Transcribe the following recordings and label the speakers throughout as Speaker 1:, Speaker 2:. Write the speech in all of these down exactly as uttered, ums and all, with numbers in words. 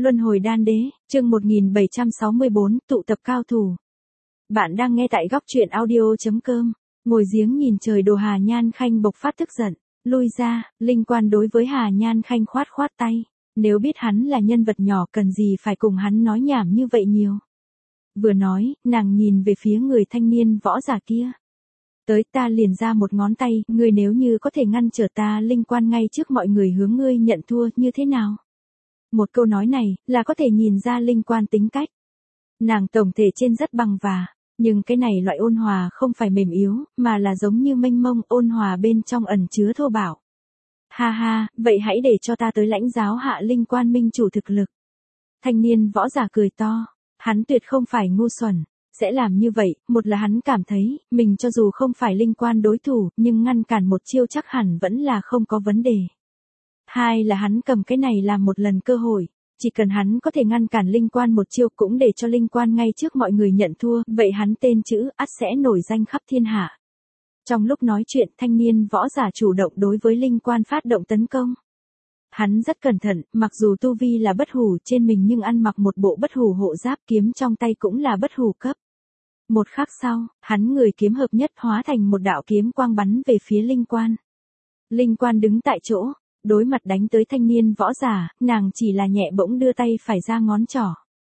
Speaker 1: Luân hồi đan đế, chương một nghìn bảy trăm sáu mươi bốn, tụ tập cao thủ. Bạn đang nghe tại góc truyện audio.com. Ngồi giếng nhìn trời đồ Hà Nhan Khanh bộc phát tức giận. Lui ra, Linh Quan đối với Hà Nhan Khanh khoát khoát tay. Nếu biết hắn là nhân vật nhỏ cần gì phải cùng hắn nói nhảm như vậy nhiều. Vừa nói, nàng nhìn về phía người thanh niên võ giả kia. Tới ta liền ra một ngón tay, ngươi nếu như có thể ngăn trở ta Linh Quan ngay trước mọi người hướng ngươi nhận thua như thế nào? Một câu nói này, là có thể nhìn ra Linh Quan tính cách. Nàng tổng thể trên rất bằng và, nhưng cái này loại ôn hòa không phải mềm yếu, mà là giống như mênh mông ôn hòa bên trong ẩn chứa thô bạo. Ha ha, vậy hãy để cho ta tới lãnh giáo hạ Linh Quan minh chủ thực lực. Thanh niên võ giả cười to, hắn tuyệt không phải ngu xuẩn. Sẽ làm như vậy, một là hắn cảm thấy, mình cho dù không phải Linh Quan đối thủ, nhưng ngăn cản một chiêu chắc hẳn vẫn là không có vấn đề. Hai là hắn cầm cái này làm một lần cơ hội, chỉ cần hắn có thể ngăn cản Linh Quan một chiêu cũng để cho Linh Quan ngay trước mọi người nhận thua, vậy hắn tên chữ ắt sẽ nổi danh khắp thiên hạ. Trong lúc nói chuyện, thanh niên võ giả chủ động đối với Linh Quan phát động tấn công. Hắn rất cẩn thận, mặc dù tu vi là bất hủ trên mình nhưng ăn mặc một bộ bất hủ hộ giáp, kiếm trong tay cũng là bất hủ cấp. Một khắc sau, hắn người kiếm hợp nhất hóa thành một đạo kiếm quang bắn về phía Linh Quan. Linh Quan đứng tại chỗ, đối mặt đánh tới thanh niên võ giả, nàng chỉ là nhẹ bỗng đưa tay phải ra ngón trỏ.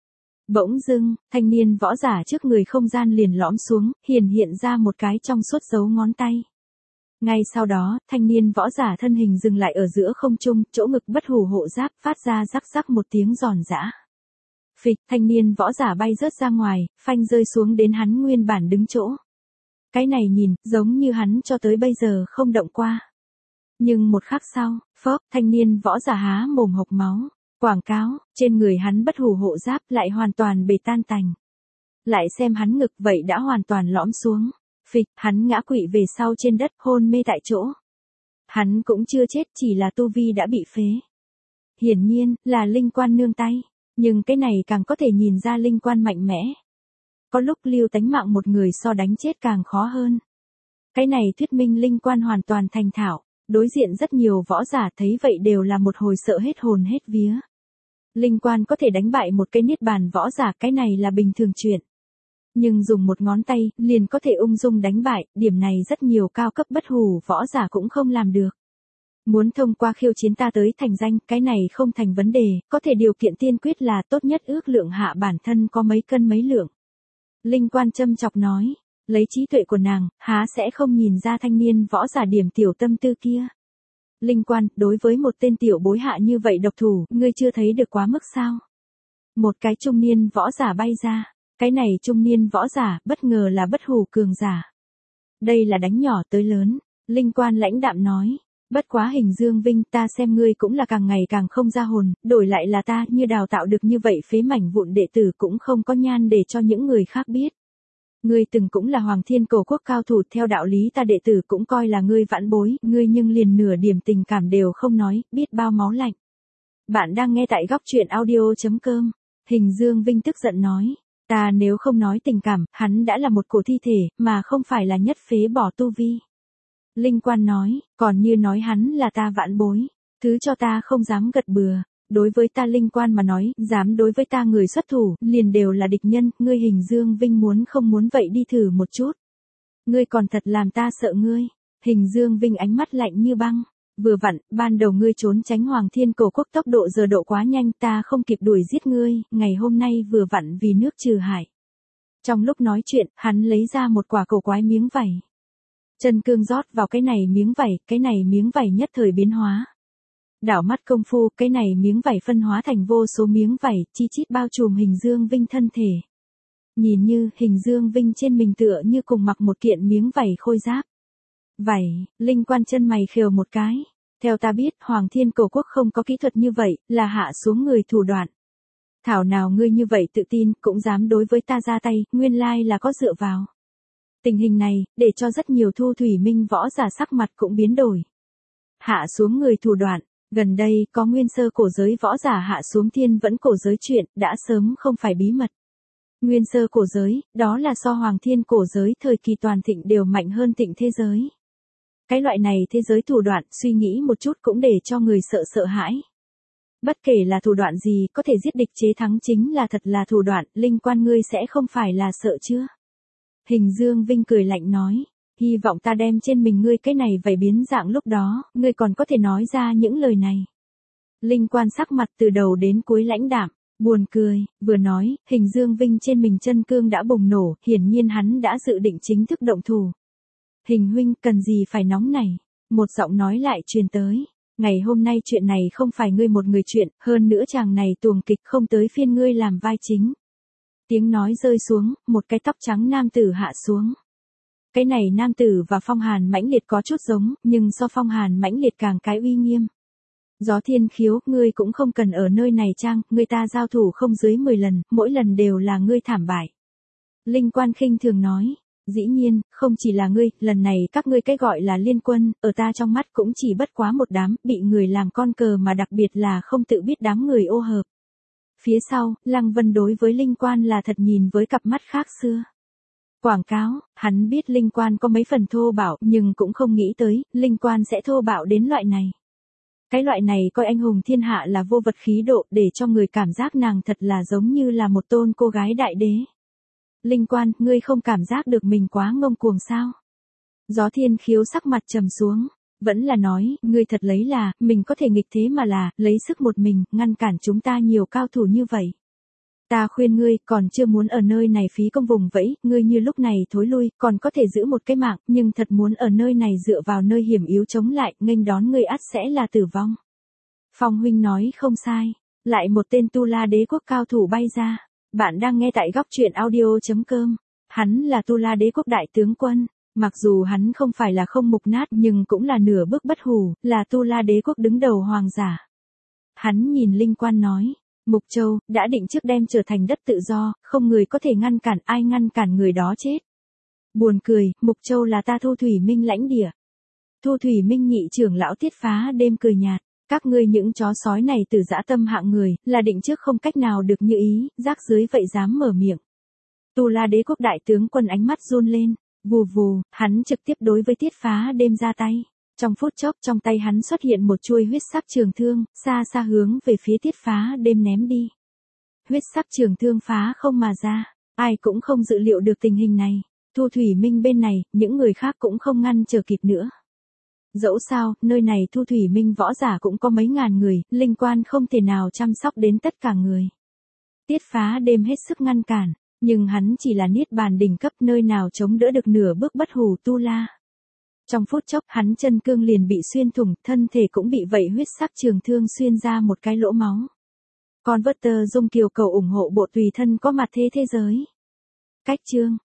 Speaker 1: Bỗng dưng, thanh niên võ giả trước người không gian liền lõm xuống, hiển hiện ra một cái trong suốt dấu ngón tay. Ngay sau đó, thanh niên võ giả thân hình dừng lại ở giữa không trung, chỗ ngực bất hủ hộ giáp phát ra rắc rắc một tiếng giòn giã. Phịch, thanh niên võ giả bay rớt ra ngoài, phanh rơi xuống đến hắn nguyên bản đứng chỗ. Cái này nhìn, giống như hắn cho tới bây giờ không động qua. Nhưng một khắc sau, phốc, thanh niên võ giả há mồm hộc máu. Quảng cáo, trên người hắn bất hủ hộ giáp lại hoàn toàn bể tan tành. Lại xem hắn ngực vậy đã hoàn toàn lõm xuống. Phịch, hắn ngã quỵ về sau trên đất, hôn mê tại chỗ. Hắn cũng chưa chết, chỉ là tu vi đã bị phế. Hiển nhiên, là Linh Quan nương tay. Nhưng cái này càng có thể nhìn ra Linh Quan mạnh mẽ. Có lúc lưu tánh mạng một người so đánh chết càng khó hơn. Cái này thuyết minh Linh Quan hoàn toàn thành thạo. Đối diện rất nhiều võ giả thấy vậy đều là một hồi sợ hết hồn hết vía. Linh Quan có thể đánh bại một cái niết bàn võ giả, cái này là bình thường chuyện. Nhưng dùng một ngón tay, liền có thể ung dung đánh bại, điểm này rất nhiều cao cấp bất hủ võ giả cũng không làm được. Muốn thông qua khiêu chiến ta tới thành danh, cái này không thành vấn đề, có thể điều kiện tiên quyết là tốt nhất ước lượng hạ bản thân có mấy cân mấy lượng. Linh Quan châm chọc nói, lấy trí tuệ của nàng, há sẽ không nhìn ra thanh niên võ giả điểm tiểu tâm tư kia. Linh Quan, đối với một tên tiểu bối hạ như vậy độc thủ, ngươi chưa thấy được quá mức sao? Một cái trung niên võ giả bay ra. Cái này trung niên võ giả, bất ngờ là bất hủ cường giả. Đây là đánh nhỏ tới lớn, Linh Quan lãnh đạm nói, bất quá Hình Dương Vinh, ta xem ngươi cũng là càng ngày càng không ra hồn, đổi lại là ta như đào tạo được như vậy phế mảnh vụn đệ tử cũng không có nhan để cho những người khác biết. Ngươi từng cũng là Hoàng Thiên Cổ Quốc cao thủ, theo đạo lý ta đệ tử cũng coi là ngươi vãn bối, ngươi nhưng liền nửa điểm tình cảm đều không nói, biết bao máu lạnh. Bạn đang nghe tại góc truyện audio.com, Hình Dương Vinh tức giận nói. Ta nếu không nói tình cảm, hắn đã là một cổ thi thể, mà không phải là nhất phế bỏ tu vi. Linh Quan nói, còn như nói hắn là ta vãn bối, thứ cho ta không dám gật bừa. Đối với ta Linh Quan mà nói, dám đối với ta người xuất thủ, liền đều là địch nhân, ngươi Hình Dương Vinh muốn không muốn vậy đi thử một chút. Ngươi còn thật làm ta sợ ngươi. Hình Dương Vinh ánh mắt lạnh như băng. Vừa vặn, ban đầu ngươi trốn tránh Hoàng Thiên Cổ Quốc tốc độ giờ độ quá nhanh, ta không kịp đuổi giết ngươi, ngày hôm nay vừa vặn vì nước trừ hại. Trong lúc nói chuyện, hắn lấy ra một quả cổ quái miếng vảy. Chân cương rót vào cái này miếng vảy, cái này miếng vảy nhất thời biến hóa. Đảo mắt công phu, cái này miếng vảy phân hóa thành vô số miếng vảy, chi chít bao trùm Hình Dương Vinh thân thể. Nhìn như, Hình Dương Vinh trên mình tựa như cùng mặc một kiện miếng vảy khôi giáp. Vảy, Linh Quan chân mày khều một cái. Theo ta biết, Hoàng Thiên Cổ Quốc không có kỹ thuật như vậy, là hạ xuống người thủ đoạn. Thảo nào ngươi như vậy tự tin, cũng dám đối với ta ra tay, nguyên lai là có dựa vào. Tình hình này, để cho rất nhiều thu thủy minh võ giả sắc mặt cũng biến đổi. Hạ xuống người thủ đoạn, gần đây, có nguyên sơ cổ giới võ giả hạ xuống thiên vẫn cổ giới chuyện, đã sớm không phải bí mật. Nguyên sơ cổ giới, đó là so Hoàng Thiên cổ giới thời kỳ toàn thịnh đều mạnh hơn thịnh thế giới. Cái loại này thế giới thủ đoạn, suy nghĩ một chút cũng để cho người sợ sợ hãi. Bất kể là thủ đoạn gì, có thể giết địch chế thắng chính là thật là thủ đoạn, Linh Quan ngươi sẽ không phải là sợ chưa? Hình Dương Vinh cười lạnh nói, hy vọng ta đem trên mình ngươi cái này vậy biến dạng lúc đó, ngươi còn có thể nói ra những lời này. Linh Quan sắc mặt từ đầu đến cuối lãnh đạm, buồn cười, vừa nói, Hình Dương Vinh trên mình chân cương đã bùng nổ, hiển nhiên hắn đã dự định chính thức động thủ. Hình huynh, cần gì phải nóng này? Một giọng nói lại truyền tới. Ngày hôm nay chuyện này không phải ngươi một người chuyện, hơn nữa chàng này tuồng kịch không tới phiên ngươi làm vai chính. Tiếng nói rơi xuống, một cái tóc trắng nam tử hạ xuống. Cái này nam tử và Phong Hàn mãnh liệt có chút giống, nhưng so Phong Hàn mãnh liệt càng cái uy nghiêm. Gió Thiên Khiếu, ngươi cũng không cần ở nơi này trang, người ta giao thủ không dưới mười lần, mỗi lần đều là ngươi thảm bại. Linh Quan khinh thường nói, dĩ nhiên, không chỉ là ngươi, lần này các ngươi cái gọi là liên quân, ở ta trong mắt cũng chỉ bất quá một đám, bị người làm con cờ mà đặc biệt là không tự biết đám người ô hợp. Phía sau, Lăng Vân đối với Linh Quan là thật nhìn với cặp mắt khác xưa. Quảng cáo, hắn biết Linh Quan có mấy phần thô bạo, nhưng cũng không nghĩ tới, Linh Quan sẽ thô bạo đến loại này. Cái loại này coi anh hùng thiên hạ là vô vật khí độ, để cho người cảm giác nàng thật là giống như là một tôn cô gái đại đế. Linh Quan, ngươi không cảm giác được mình quá ngông cuồng sao? Gió Thiên Khiếu sắc mặt trầm xuống, vẫn là nói, ngươi thật lấy là, mình có thể nghịch thế mà là, lấy sức một mình, ngăn cản chúng ta nhiều cao thủ như vậy. Ta khuyên ngươi, còn chưa muốn ở nơi này phí công vùng vẫy, ngươi như lúc này thối lui, còn có thể giữ một cái mạng, nhưng thật muốn ở nơi này dựa vào nơi hiểm yếu chống lại, nghênh đón ngươi ắt sẽ là tử vong. Phong huynh nói không sai, lại một tên Tu La Đế quốc cao thủ bay ra. Bạn đang nghe tại góc truyện audio.com. Hắn là Tu La Đế quốc đại tướng quân, mặc dù hắn không phải là không mục nát nhưng cũng là nửa bước bất hủ, là Tu La Đế quốc đứng đầu hoàng giả. Hắn nhìn Linh Quan nói, Mục Châu, đã định trước đem trở thành đất tự do, không người có thể ngăn cản, ai ngăn cản người đó chết. Buồn cười, Mục Châu là ta Thu Thủy Minh lãnh địa. Thu Thủy Minh nhị trưởng lão Tiết Phá Đêm cười nhạt. Các ngươi những chó sói này từ dã tâm hạng người, là định trước không cách nào được như ý, rác dưới vậy dám mở miệng. Tu La Đế quốc đại tướng quân ánh mắt run lên, vù vù, hắn trực tiếp đối với Tiết Phá Đêm ra tay. Trong phút chốc trong tay hắn xuất hiện một chuôi huyết sắc trường thương, xa xa hướng về phía Tiết Phá Đêm ném đi. Huyết sắc trường thương phá không mà ra, ai cũng không dự liệu được tình hình này. Thu Thủy Minh bên này, những người khác cũng không ngăn chờ kịp nữa. Dẫu sao, nơi này Thu Thủy Minh võ giả cũng có mấy ngàn người, Linh Quan không thể nào chăm sóc đến tất cả người. Tiết Phá Đêm hết sức ngăn cản, nhưng hắn chỉ là niết bàn đỉnh cấp, nơi nào chống đỡ được nửa bước bất hủ tu la. Trong phút chốc, hắn chân cương liền bị xuyên thủng, thân thể cũng bị vậy huyết sắc trường thương xuyên ra một cái lỗ máu. Converter Dung Kiều cầu ủng hộ bộ tùy thân có mặt thế thế giới. Cách chương